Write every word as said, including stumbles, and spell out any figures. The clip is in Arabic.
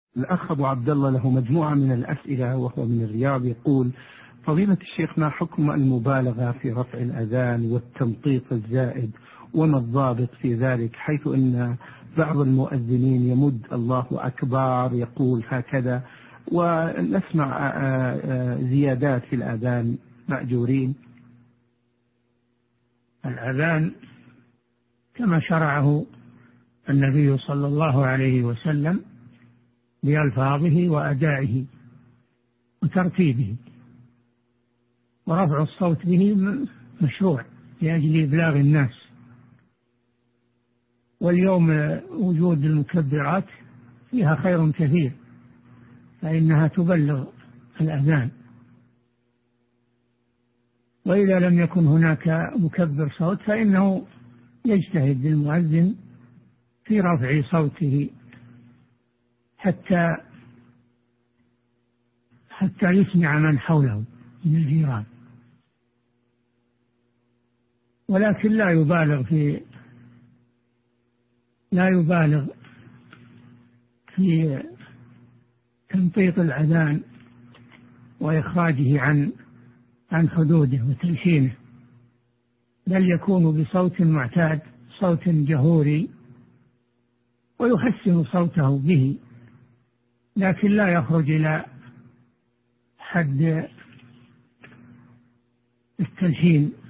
الأخ أبو عبد الله له مجموعة من الأسئلة وهو من الرياض، يقول: فضيلة الشيخ، ما حكم المبالغة في رفع الأذان والتمطيط الزائد، وما الضابط في ذلك، حيث أن بعض المؤذنين يمد الله أكبر يقول هكذا، ونسمع زيادات في الأذان مأجورين؟ الأذان كما شرعه النبي صلى الله عليه وسلم بألفاظه وأدائه وترتيبه، ورفع الصوت به مشروع لأجل إبلاغ الناس. واليوم وجود المكبرات فيها خير كثير، فإنها تبلغ الأذان. وإذا لم يكن هناك مكبر صوت فإنه يجتهد المؤذن في رفع صوته حتى حتى يسمع من حوله من الجيران، ولكن لا يبالغ في لا يبالغ في تمطيط الأذان وإخراجه عن عن حدوده وتلحينه، بل يكون بصوت معتاد، صوت جهوري، ويحسن صوته به، لكن لا يخرج إلى حد التلحين